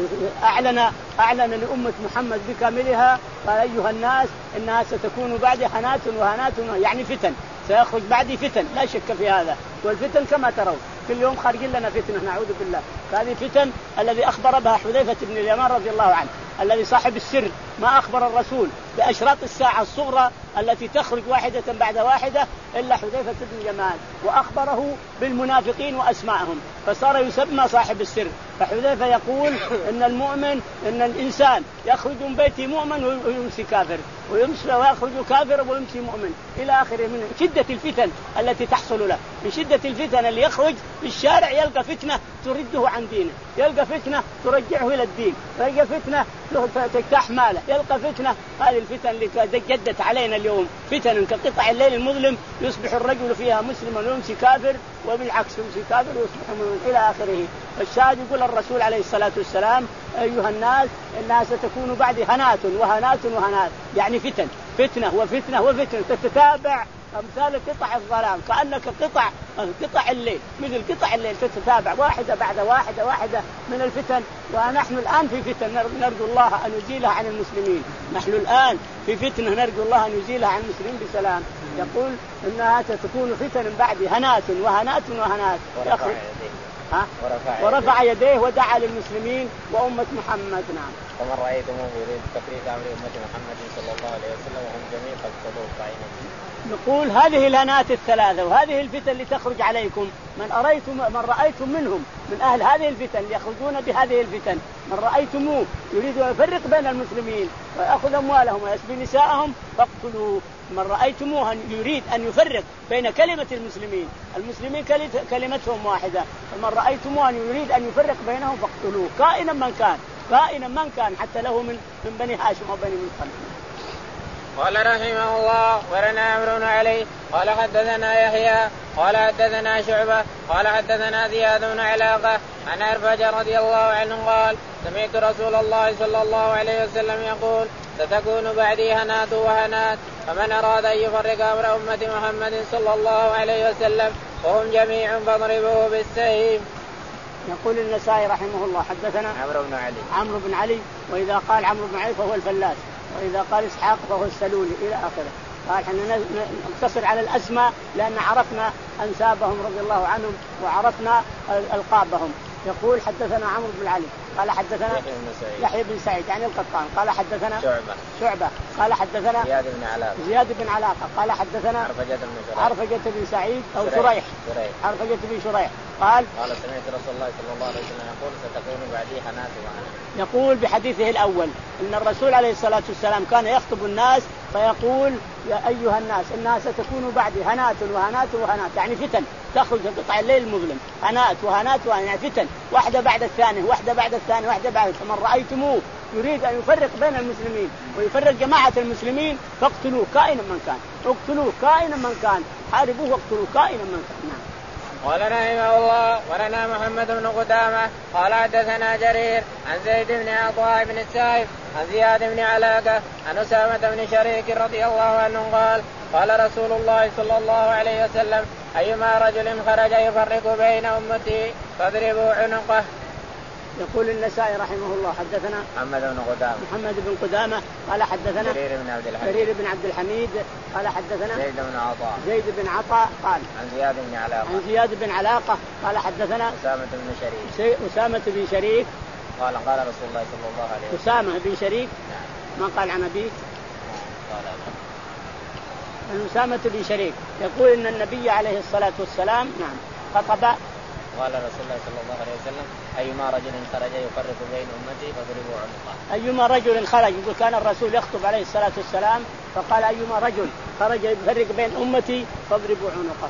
أعلن أعلن لأمة محمد بكاملها قال أيها الناس إنها ستكون بعد هنات وهنات يعني فتن سيخرج بعدي فتن لا شك في هذا والفتن كما ترون كل يوم خارجين لنا فتنة نعوذ بالله. هذه فتن الذي أخبر بها حذيفة بن اليمان رضي الله عنه الذي صاحب السر ما أخبر الرسول بأشراط الساعة الصغرى التي تخرج واحدة بعد واحدة إلا حذيفة بن اليمان وأخبره بالمنافقين وأسماءهم فصار يسمى صاحب السر. فحذيفة يقول إن المؤمن إن الإنسان يخرج من بيته مؤمن ويمسي كافر ويمسي ويخرج كافر ويمسي مؤمن إلى آخره من شدة الفتن التي تحصل له. من شدة الفتن اللي يخرج في الشارع يلقى فتنة ترده عن دينه يلقى فتنة ترجعه إلى الدين يلقى فتنة تجتاح ماله يلقى فتنة. هذه الفتن اللي جدت علينا اليوم فتن كقطع الليل المظلم يصبح الرجل فيها مسلما ويمسي كافر وبالعكس يمسي كافر ويصبح مؤمن إلى آخره. فالشاهد يقول الرسول عليه الصلاة والسلام أيها الناس إنها ستكون بعد هنات وهنات وهنات يعني فتن فتنة وفتنة وفتنة تتتابع أمثال قطع الظلام كأنك قطع قطع الليل مثل قطع الليل تتتابع واحدة بعد واحدة واحدة من الفتن. ونحن الآن في فتن نرجو الله أن يزيلها عن المسلمين. نحن الآن في فتنة نرجو الله أن يزيلها عن المسلمين بسلام. يقول إنها ستكون فتن بعد هنات وهنات وهنات ورفع يديه ها؟ ورفع, ورفع يديه ودعا للمسلمين وأمة محمد. نعم. ومن رأيتموه يريد تفريق أمر أمة محمد صلى الله عليه وسلم وهم جميع فاقتلوه كائنا. نقول هذه الهنات الثلاثة وهذه الفتن اللي تخرج عليكم من أريتم من رأيتم منهم من أهل هذه الفتن يخرجون بهذه الفتن من رأيتموه يريد أن يفرق بين المسلمين ويأخذ أموالهم ويسبي نساءهم فاقتلوه. من رأيتموه يريد أن يفرق بين كلمة المسلمين المسلمين كلمتهم واحدة فمن رأيتموه يريد أن يفرق بينهم فاقتلوه كائنا من كان كائنا من كان حتى له من من بني هاشم وبني مطلب. قال رحمه الله ولنا عمرو عليه قال حدثنا يحيى قال حدثنا شعبة قال حدثنا زياد بن علاقة عن عرفجة رضي الله عنه قال سمعت رسول الله صلى الله عليه وسلم يقول ستكون بعدي هنات وهنات فمن أراد أن يفرق أمر أمة محمد صلى الله عليه وسلم وهم جميع فاضربوه بالسيف. يقول النسائي رحمه الله حدثنا عمرو بن علي عمرو بن علي وإذا قال عمرو بن علي فهو الفلاس وإذا قال إسحاق فهو السلولي إلى آخره. قال احنا نقتصر على الأسماء لأن عرفنا أنسابهم رضي الله عنهم وعرفنا ألقابهم. يقول حدثنا عمرو بن علي قال حدثنا يحيى بن سعيد يعني القطان قال حدثنا شعبة شعبة قال حدثنا زياد بن علاقة زياد بن علاقة قال حدثنا عرفجة بن شريح عرفجة بن سعيد أو شريح عرفجة بن شريح قال قال سمعت رسول الله صلى الله عليه وسلم يقول ستكون بعدي هنات وهنات. يقول بحديثه الأول إن الرسول عليه الصلاة والسلام كان يخطب الناس فيقول يا أيها الناس إنها ستكون بعدي هنات وهنات وهنات يعني فتن تخرج قطع الليل المظلم هنات وهنات وهنات يعني فتن واحدة بعد الثانية واحدة بعد الثانية واحدة بعد. فمن رأيتموه يريد أن يفرق بين المسلمين ويفرق جماعة المسلمين فاقتلوه كائنا من كان اقتلوه كائنا من كان حاربوه واقتلوه كائنا من كان. نعم. قال رحمه الله ولنا محمد بن قدامة قال حدثنا جرير عن زيد بن عطاء بن السائب عن زياد بن علاقة عن أسامة بن شريك رضي الله عنه قال قال رسول الله صلى الله عليه وسلم أيما رجل خرج يفرق بين أمتي فاضربوا عنقه. يقول النسائي رحمه الله حدثنا محمد بن قدامة محمد بن قدامة قال حدثنا جرير بن عبد الحميد جرير بن عبد الحميد قال حدثنا زيد بن عطاء زيد بن عطاء قال عن زياد بن علاقة عن زياد بن علاقة قال حدثنا أسامة بن شريك أسامة بن شريك قال قال رسول الله صلى الله عليه وسلم أسامة بن شريك نعم. ما قال عن أبيه قال عن أسامة بن شريك يقول إن النبي عليه الصلاة والسلام نعم خطب قال رسول الله صلى الله عليه وسلم أيما رجل خرج يفرق بين أمتي فاضربوا عنقه. أيما رجل خرج، يقول كان الرسول يخطب عليه الصلاة والسلام فقال أيما رجل خرج يفرق بين أمتي فاضربوا عنقه.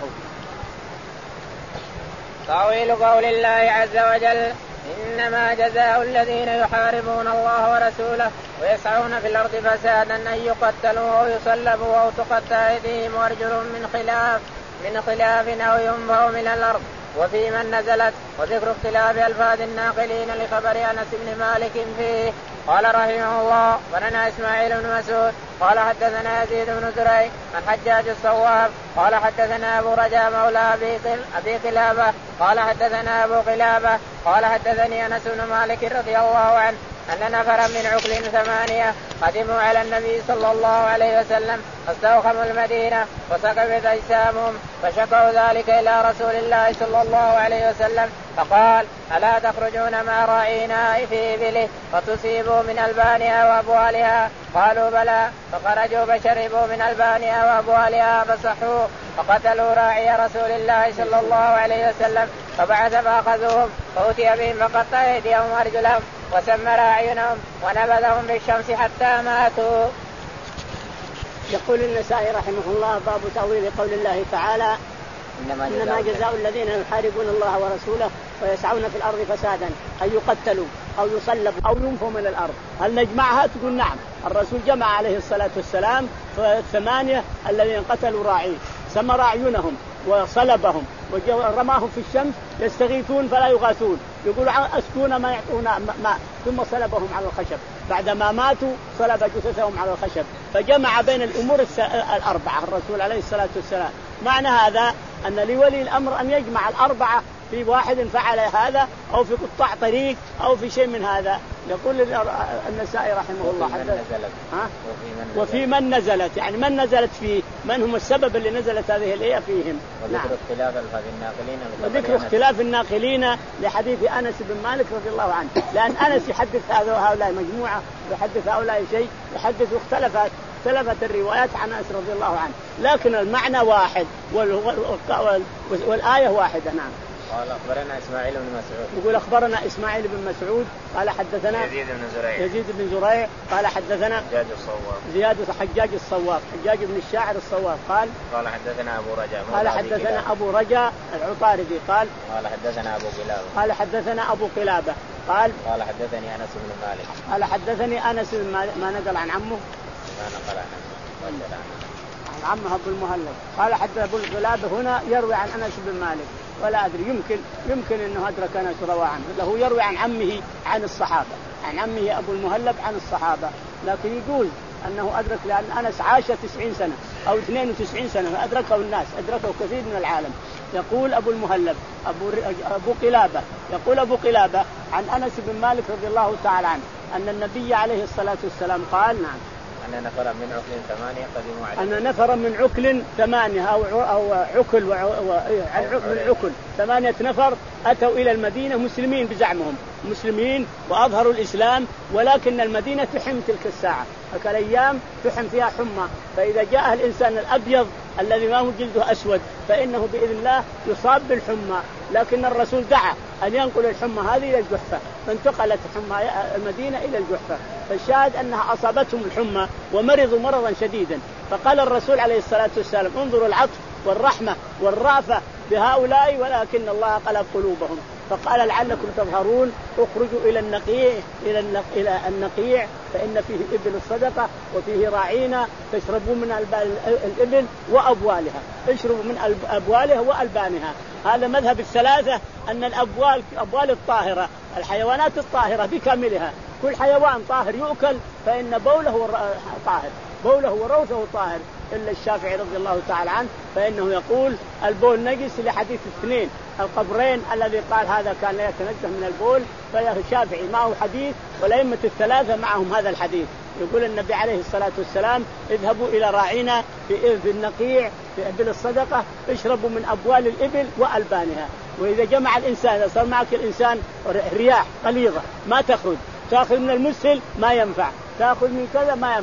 تأويل قول الله عز وجل إنما جزاء الذين يحاربون الله ورسوله ويسعون في الأرض فسادا أن يقتلوا أو يصلبوا أو تقطع أيديهم وأرجلهم من خلاف من خلاف أو ينفوا من الأرض. وفي من نزلت وذكر اختلاف ألفاظ الناقلين لخبر أنس بن مالك فيه. قال رحمه الله ولنا إسماعيل بن مسعود قال حدثنا يزيد بن زريع عن حجاج الصواب قال حدثنا أبو رجاء مولى أبي قلابة قال حدثنا أبو قلابة قال حدثني أنس بن مالك رضي الله عنه أن نفرا من عقل ثمانية قدموا على النبي صلى الله عليه وسلم فاستوخموا المدينة وسقطت أجسامهم فشكوا ذلك إلى رسول الله صلى الله عليه وسلم فقال ألا تخرجون مع راعينا في إبله فتصيبوا من ألبانها وأبوالها؟ قالوا بلى. فخرجوا فشربوا من ألبانها وأبوالها فصحوا فقتلوا راعي رسول الله صلى الله عليه وسلم فبعث فأخذوهم فأتي بهم فقطع أيديهم وأرجلهم وسمر أعينهم ونبذهم بالشمس حتى ماتوا. يقول النسائي رحمه الله باب تأويل قول الله تعالى إنما جزاء, إنما جزاء الذين يحاربون الله ورسوله ويسعون في الأرض فسادا أن يقتلوا أو يصلبوا أو ينفوا من الأرض. هل نجمعها؟ تقول نعم. الرسول جمع عليه الصلاة والسلام الثمانية الذين قتلوا راعيه سمر أعينهم وصلبهم ورماهم في الشمس يستغيثون فلا يغاثون يقولوا أسكونا ما يعطونا ماء ثم صلبهم على الخشب بعدما ماتوا صلب جثثهم على الخشب. فجمع بين الأمور الأربعة الرسول عليه الصلاة والسلام. معنى هذا أن لولي الأمر أن يجمع الأربعة في واحد فعل هذا أو في قطاع طريق أو في شيء من هذا. يقول النسائي رحمه الله ها؟ وفي من نزلت يعني من نزلت فيه من هم السبب اللي نزلت هذه الآية فيهم. وذكر نعم. اختلاف الناقلين وذكر اختلاف الناقلين لحديث أنس بن مالك رضي الله عنه لأن أنس يحدث هؤلاء مجموعة يحدث هؤلاء شيء يحدث اختلفت اختلفت الروايات عن أنس رضي الله عنه لكن المعنى واحد والآية واحدة. نعم. قال أخبرنا إسماعيل بن مسعود يقول أخبرنا إسماعيل بن مسعود قال حدثنا يزيد بن زريع يزيد بن زريع قال حدثنا حجاج الصواب زياد حجاج الصواب حجاج بن الشاعر الصواب قال قال حدثنا أبو رجاء قال حدثنا أبو رجاء العطاردي قال قال حدثنا أبو قلابة قال حدثنا أبو قلابة قال قال حدثني أنس بن مالك قال حدثني أنس بن مالك ما نقل عن عمه ما نقل عن عمه عن عمه أبو المهلب قال حتى أبو قلابة هنا يروي عن أنس بن مالك ولا أدري يمكن يمكن أنه أدرك أنس روى عنه له يروي عن عمه عن الصحابة عن عمه أبو المهلب عن الصحابة لكن يقول أنه أدرك لأن أنس عاش تسعين سنة أو اثنين وتسعين سنة فأدركه الناس أدركه كثير من العالم. يقول أبو المهلب أبو, أبو قلابة يقول أبو قلابة عن أنس بن مالك رضي الله تعالى عنه أن النبي عليه الصلاة والسلام قال نعم أن نفر من عقل ثمانية قدموا عليه أن نفر من عقل ثمانية أو أو عقل و... و... من عقل ثمانية نفر أتوا إلى المدينة مسلمين بزعمهم مسلمين وأظهروا الإسلام ولكن المدينة تحم تلك الساعة الأيام تحم فيها حمى فإذا جاء الإنسان الأبيض الذي ما هو جلده أسود فإنه بإذن الله يصاب بالحمى لكن الرسول دعا أن ينقل الحمى هذه إلى الجحفة فانتقلت حمى المدينة إلى الجحفة فالشاهد أنها أصابتهم الحمى ومرضوا مرضا شديدا فقال الرسول عليه الصلاة والسلام انظروا العطف والرحمة والرأفة بهؤلاء ولكن الله قلب قلوبهم فقال لعلكم تظهرون اخرجوا إلى النقيع إلى إلى النقيع فإن فيه إبل الصدقة وفيه راعينا تشربوا من الإبل وأبوالها اشربوا من أبوالها وألبانها. هذا مذهب الثلاثة أن الأبوال أبوال الطاهرة الحيوانات الطاهرة بكاملها كل حيوان طاهر يؤكل فإن بوله طاهر بوله وروثه طاهر إلا الشافعي رضي الله تعالى عنه فإنه يقول البول نجس لحديث اثنين القبرين الذي قال هذا كان لا يتنزه من البول فالشافعي معه حديث والأئمة الثلاثة معهم هذا الحديث. يقول النبي عليه الصلاة والسلام اذهبوا إلى راعينا في النقيع في إبل الصدقة اشربوا من أبوال الإبل وألبانها. وإذا جمع الإنسان إذا صار معك الإنسان رياح قليظة ما تخرج تأخذ من المسهل ما ينفع تأخذ من كذا ما ينفع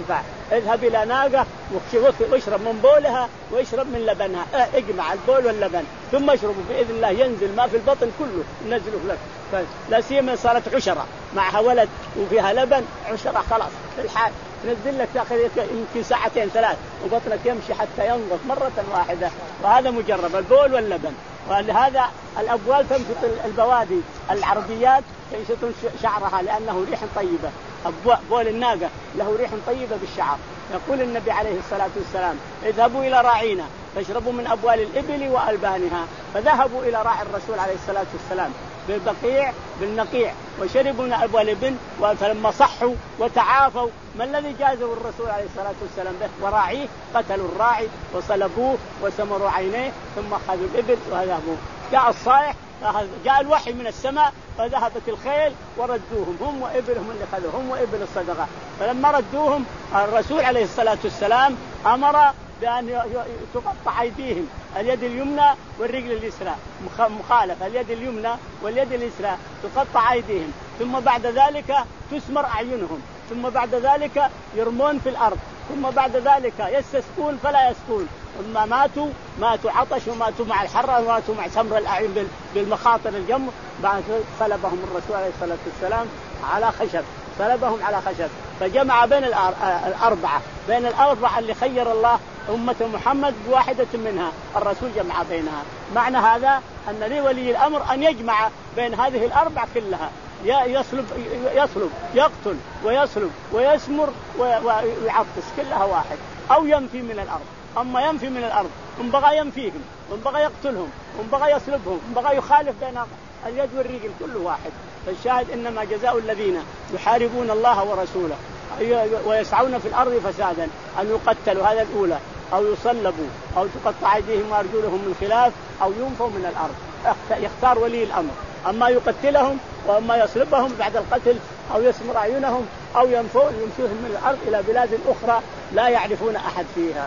اذهب إلى ناقة واشرب من بولها واشرب من لبنها، اجمع البول واللبن ثم اشربوا بإذن الله ينزل ما في البطن كله نزله لك. لا سيما صارت عشرة معها ولد وفيها لبن عشرة خلاص في الحال نزل لك تأخذ يمكن ساعتين ثلاث وبطنك يمشي حتى ينضف مرة واحدة. وهذا مجرب البول واللبن. ولهذا الأبوال تنشط البوادي العربيات ينشطون شعرها لأنه ريح طيبة. بول الناقة له ريح طيبة بالشعر. يقول النبي عليه الصلاة والسلام اذهبوا إلى راعينا فاشربوا من أبوال الإبل وألبانها. فذهبوا إلى راعي الرسول عليه الصلاة والسلام بالبقيع بالنقيع وشربوا من أبوال الإبل. فلما صحوا وتعافوا ما الذي جازه الرسول عليه الصلاة والسلام به؟ وراعيه قتلوا الراعي وصلبوه وسمروا عينيه ثم أخذوا الإبل وذهبوا. جاء الصائح جاء الوحي من السماء فذهبت الخيل وردوهم هم وإبلهم اللي خذوهم هم وإبل الصدقة. فلما ردوهم الرسول عليه الصلاة والسلام أمر بأن تقطع أيديهم اليد اليمنى والرجل اليسرى مخالفة اليد اليمنى واليد اليسرى تقطع أيديهم ثم بعد ذلك تسمر أعينهم ثم بعد ذلك يرمون في الأرض ثم بعد ذلك يستسقون فلا يسقون. ثم ماتوا ماتوا عطش وماتوا مع الحرة وماتوا مع سمر الأعين بالمخاطر الجمر. بعد صلبهم الرسول عليه الصلاة والسلام على خشب صلبهم على خشب. فجمع بين الأربعة بين الأربعة اللي خير الله أمة محمد بواحدة منها الرسول جمع بينها. معنى هذا أن لي ولي الأمر أن يجمع بين هذه الأربع كلها يصلب يصلب يقتل ويصلب ويسمر ويعطس كلها واحد أو ينفي من الأرض. أما ينفي من الأرض إن بغى ينفيهم وإن بغى يقتلهم وإن بغى يصلبهم وإن بغى يخالف بين اليد والرجل كل واحد. فالشاهد إنما جزاء الذين يحاربون الله ورسوله ويسعون في الأرض فسادا أن يقتلوا هذا الأولى أو يصلبوا أو تقطع أيديهم وأرجلهم من خلاف أو ينفوا من الأرض. يختار ولي الأمر أما يقتلهم وأما يصلبهم بعد القتل أو يسمر أعينهم أو ينفوا يمشوهم من الأرض إلى بلاد أخرى لا يعرفون أحد فيها.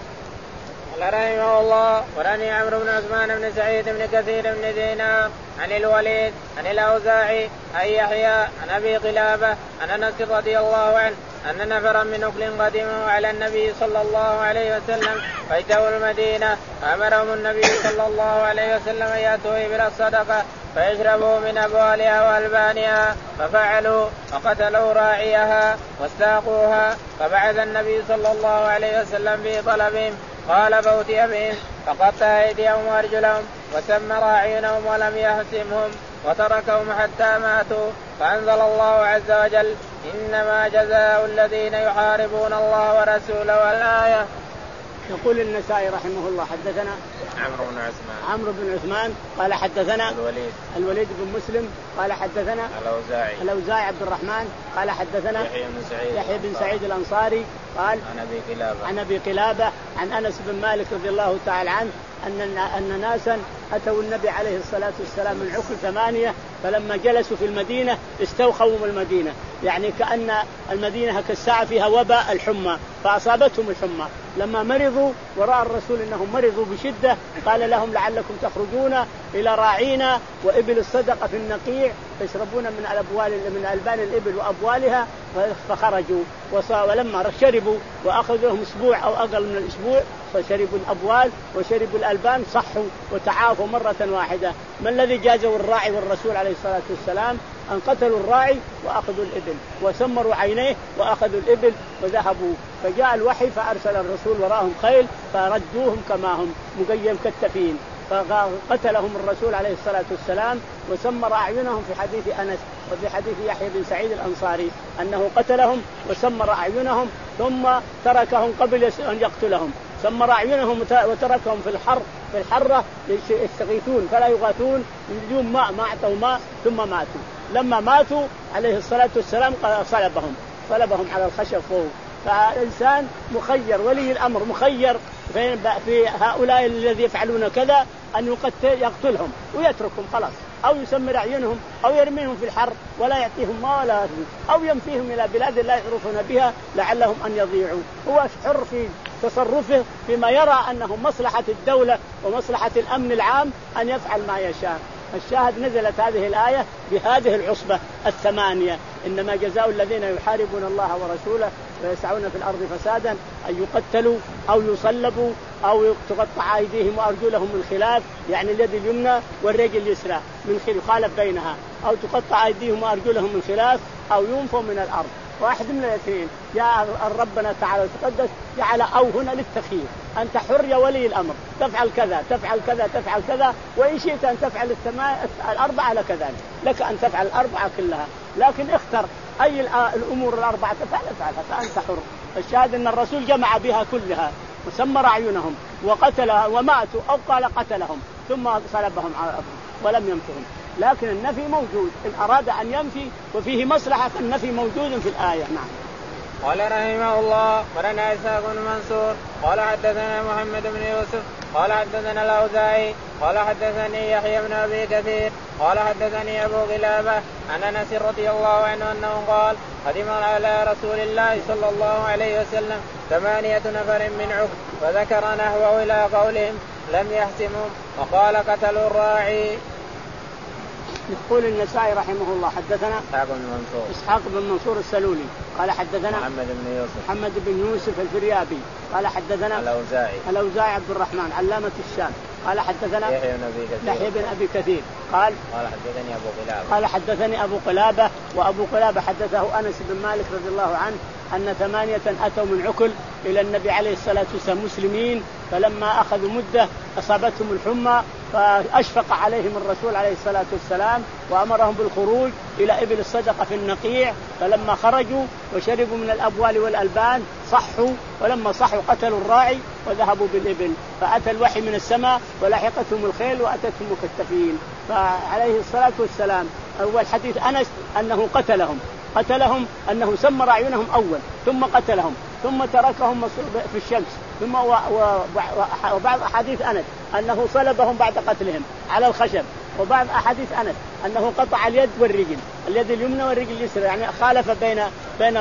قال رحمه الله وراني عمرو بن عثمان بن سعيد بن كثير بن دينار عن الوليد عن الأوزاعي عن يحيى عن أبي قلابة عن أنس رضي الله عنه أن نفرا من نخل قدموا على النبي صلى الله عليه وسلم فأتوا المدينة فأمرهم النبي صلى الله عليه وسلم أن يأتوا إبل الصدقة فيشربوا من أبوالها وألبانها ففعلوا فقتلوا راعيها واستاقوها. فبعث النبي صلى الله عليه وسلم في طلبهم قال فأتي بهم فقطع أيديهم وأرجلهم وسمر أعينهم ولم يهزمهم وتركهم حتى ماتوا. فأنزل الله عز وجل إنما جزاء الذين يحاربون الله ورسوله. والآية. يقول النسائي رحمه الله حدثنا عمرو بن عثمان عمرو بن عثمان قال حدثنا الوليد الوليد بن مسلم قال حدثنا الأوزاعي الأوزاعي عبد الرحمن قال حدثنا يحيى بن سعيد يحيى بن سعيد الأنصاري قال عن أبي قلابة عن أبي قلابة عن أنس بن مالك رضي الله تعالى عنه أن أن ناسا أتوا النبي عليه الصلاة والسلام من عقل ثمانية فلما جلسوا في المدينة استوخوا المدينة يعني كأن المدينة كالساعة فيها وباء الحمى فأصابتهم الحمى. لما مرضوا ورأى الرسول أنهم مرضوا بشدة قال لهم لعلكم تخرجون إلى راعينا وإبل الصدقة في النقيع تشربون من الأبوال من ألبان الإبل وأبوالها. فخرجوا ولما شربوا وأخذوا لهم أسبوع أو أقل من الأسبوع فشربوا الأبوال وشربوا الألبان صحوا وتعافوا مرة واحدة. ما الذي جازوا الراعي والرسول عليه الصلاة والسلام؟ أن قتلوا الراعي وأخذوا الإبل وسمروا عينيه وأخذوا الإبل وذهبوا. فجاء الوحي فأرسل الرسول وراهم خيل فردوهم كما هم مقيم كالتفين. فقتلهم الرسول عليه الصلاة والسلام وسمر أعينهم في حديث أنس وفي حديث يحيى بن سعيد الأنصاري أنه قتلهم وسمر أعينهم ثم تركهم قبل أن يقتلهم. سمر أعينهم وتركهم في الحر في الحرة يستغيثون فلا يغاثون بدون ماء ما أعطوا ماء ثم ماتوا. لما ماتوا عليه الصلاة والسلام صلبهم صلبهم على الخشب فوق. فالإنسان مخير ولي الأمر مخير في هؤلاء الذين يفعلون كذا أن يقتل يقتلهم ويتركهم خلاص أو يسمر أعينهم أو يرميهم في الحر ولا يعطيهم ما ولا يأكل أو ينفيهم إلى بلاد لا يعرفون بها لعلهم أن يضيعوا. هو حر في تصرفه فيما يرى أنه مصلحة الدولة ومصلحة الأمن العام أن يفعل ما يشاء. الشاهد نزلت هذه الآية بهذه العصبة الثمانية إنما جزاء الذين يحاربون الله ورسوله ويسعون في الأرض فسادا أن يقتلوا أو يصلبوا أو تقطع أيديهم وأرجلهم من خلاف، يعني اليد اليمنى والرجل اليسرى من خلاف خالف بينها، أو تقطع أيديهم وأرجلهم من خلاف أو ينفوا من الأرض. واحد من الاثنين. جاء ربنا تعالى وتقدس جعل أو هنا للتخيير، أنت حر يا ولي الأمر، تفعل كذا تفعل كذا تفعل كذا، وإن شئت أن تفعل الثمان الأربعة لكذلك، لك أن تفعل الأربعة كلها، لكن اختر أي الأمور الأربعة تفعل افعلها فأنت حر. الشاهد أن الرسول جمع بها كلها وسمر أعينهم وقتلها وماتوا أو قال قتلهم ثم صلبهم على الأرض ولم يمتهم. لكن النفي موجود إن أراد أن ينفي وفيه مصلحة، النفي موجود في الآية. نعم. قال رحمه الله ورنا إسحاق بن منصور قال حدثنا محمد بن يوسف قال حدثنا الأوزاعي قال حدثني يحيى بن أبي كثير قال حدثني أبو غلابة عن أنس رضي الله عنه أنه قال قدم على رسول الله صلى الله عليه وسلم ثمانية نفر من عقد وذكر نحوه إلى قولهم لم يحسموا وقال قتلوا الراعي. يقول النسائي رحمه الله حدثنا إسحاق بن منصور إسحاق بن منصور السلولي قال حدثنا محمد بن يوسف محمد بن يوسف الفريابي قال حدثنا الأوزاعي الأوزاعي عبد الرحمن علامة الشام قال حدثنا يحيى بن أبي كثير يحيى بن أبي كثير قال قال حدثني أبو قلابة قال حدثني أبو قلابة وأبو قلابة حدثه أنس بن مالك رضي الله عنه أن ثمانية أتوا من عكل إلى النبي عليه الصلاة والسلام مسلمين، فلما أخذوا مدة أصابتهم الحمى فأشفق عليهم الرسول عليه الصلاة والسلام وأمرهم بالخروج إلى إبل الصدقة في النقيع، فلما خرجوا وشربوا من الأبوال والألبان صحوا، ولما صحوا قتلوا الراعي وذهبوا بالإبل، فأتى الوحي من السماء ولحقتهم الخيل وأتتهم مكتفين. فعليه الصلاة والسلام أول حديث أنس أنه قتلهم قتلهم أنه سمر أعينهم أول ثم قتلهم ثم تركهم في الشمس، ثم وبعض أحاديث أنس أنه صلبهم بعد قتلهم على الخشب، وبعض أحاديث أنس أنه قطع اليد والرجل اليد اليمنى والرجل اليسرى، يعني خالف بين بين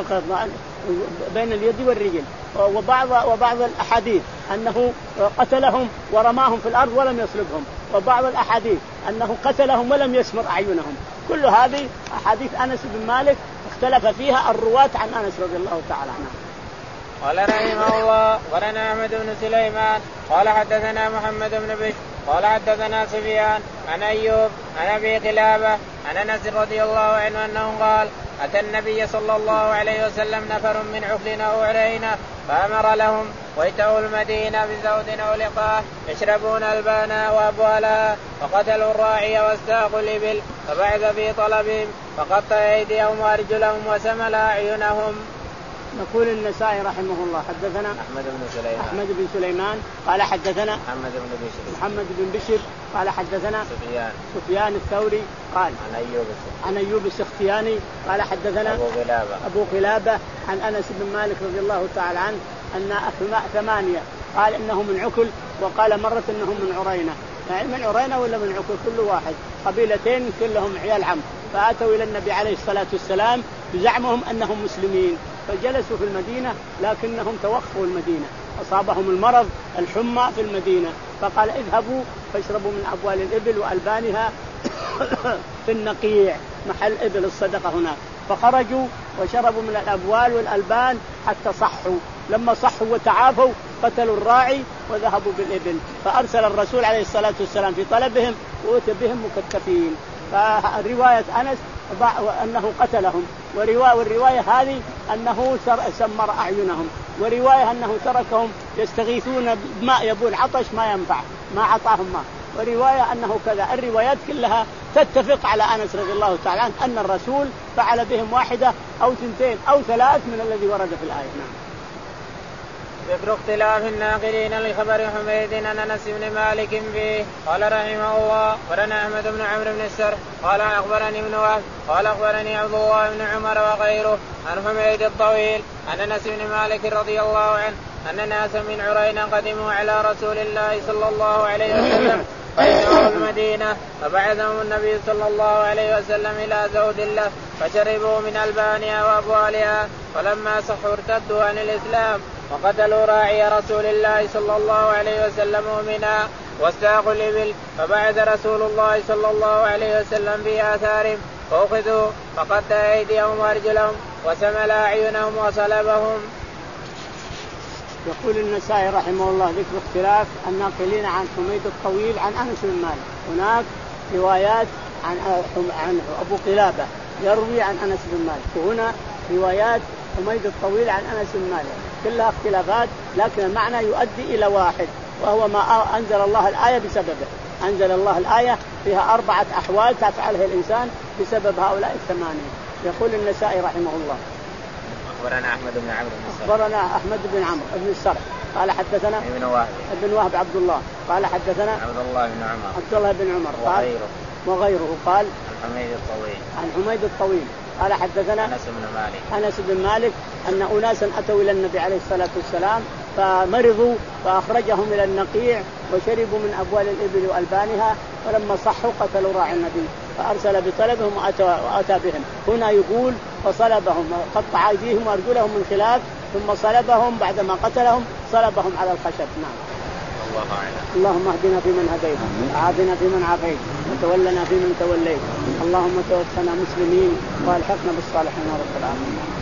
بين اليد والرجل. وبعض وبعض الأحاديث أنه قتلهم ورماهم في الأرض ولم يصلبهم، وبعض الأحاديث أنه قتلهم ولم يسمر أعينهم. كل هذه أحاديث أنس بن مالك اختلف فيها الرواة عن أنس رضي الله تعالى عنه. قال رحمه الله ولنا أحمد بن سليمان قال حدثنا محمد بن بشر قال حدثنا سفيان عن أيوب عن أبي قلابة عن أنس رضي الله عنه أنه قال أتى النبي صلى الله عليه وسلم نفر من عقل أو عرينة فأمر لهم ويتوا المدينة بزود أو لقاه يشربون البانا وأبوالها، فقتلوا الراعي واستاقوا الإبل فبعث في طلبهم فقطع أيديهم وأرجلهم وسمل أعينهم. نقول النسائي رحمه الله حدثنا أحمد بن سليمان أحمد بن سليمان قال حدثنا محمد بن بشر محمد بن بشر قال حدثنا سفيان سفيان الثوري قال عن أيوب عن أيوب السختياني قال حدثنا أبو قلابة أبو قلابة عن أنس بن مالك رضي الله تعالى عنه أن ثمانية قال إنه من عكل وقال مرة إنهم من عرينة، يعني من عرينة ولا من عكل كل واحد قبيلتين كلهم عيال عم، فأتوا إلى النبي عليه الصلاة والسلام بزعمهم أنهم مسلمين، فجلسوا في المدينة لكنهم توقفوا المدينة، أصابهم المرض الحمى في المدينة، فقال اذهبوا فاشربوا من أبوال الإبل وألبانها في النقيع محل إبل الصدقة هناك، فخرجوا وشربوا من الأبوال والألبان حتى صحوا، لما صحوا وتعافوا قتلوا الراعي وذهبوا بالإبل، فأرسل الرسول عليه الصلاة والسلام في طلبهم وأتى بهم مكتفين. فرواية أنس أنه قتلهم، والرواية هذه أنه سمر أعينهم، ورواية أنه تركهم يستغيثون بماء يبول عطش ما ينفع ما عطاهم ماء، ورواية أنه كذا. الروايات كلها تتفق على أنس رضي الله تعالى عنه أن الرسول فعل بهم واحدة أو ثنتين أو ثلاث من الذي ورد في الآية. نعم. ذكر اختلاف الناقلين لخبر حميد عن أنس بن مالك فيه. قال رحمه الله ولنا أحمد بن عمرو بن السر قال أخبرني ابن وهب قال أخبرني عبد الله بن عمر وغيره عن حميد الطويل عن أنس بن مالك رضي الله عنه أن ناسا من عرينة قدموا على رسول الله صلى الله عليه وسلم فإنه المدينة، فبعثهم النبي صلى الله عليه وسلم إلى زود له فشربوا من ألبانها وأبوالها، فلما صحوا ارتدوا عن الإسلام وقتلوا راعي رسول الله صلى الله عليه وسلم مؤمنا واستاقوا الإبل، فبعث رسول الله صلى الله عليه وسلم في آثارهم فأخذوا فقطع أيديهم وأرجلهم وسمل أعينهم وصلبهم. يقول النسائي رحمه الله ذكر اختلاف الناقلين عن حميد الطويل عن أنس بن مالك. هناك روايات عن عن أبو قلابة يروي عن أنس بن مالك، وهنا روايات حميد الطويل عن أنس بن مالك، كلها اختلافات لكن المعنى يؤدي إلى واحد، وهو ما أنزل الله الآية بسببه. أنزل الله الآية فيها أربعة أحوال تفعلها الإنسان بسبب هؤلاء الثمانية. يقول النسائي رحمه الله أخبرنا أحمد بن عمرو أخبرنا أحمد بن عمرو بن السرح قال حدثنا ابن وهب ابن وهب عبد الله قال حدثنا عبد الله بن عمر عبد الله بن عمر قال وغيره وغيره قال عن حميد الطويل عن حميد الطويل قال حدثنا أنس بن مالك أنس بن مالك أن أناسا أتوا إلى النبي عليه الصلاة والسلام فمرضوا فأخرجهم إلى النقيع وشربوا من أبوال الإبل وألبانها، ولما صحوا قتلوا راعي النبي فأرسل بطلبهم وأتى, وأتى بهم. هنا يقول فصلبهم قطع أيديهم وأرجلهم من خلاف ثم صلبهم بعدما قتلهم صلبهم على الخشب. نعم. الله أعلم. اللهم اهدنا فيمن هديت وعافنا فيمن عافيت وتولنا فيمن توليت، اللهم توفنا مسلمين والحقنا بالصالحين يا رب العالمين.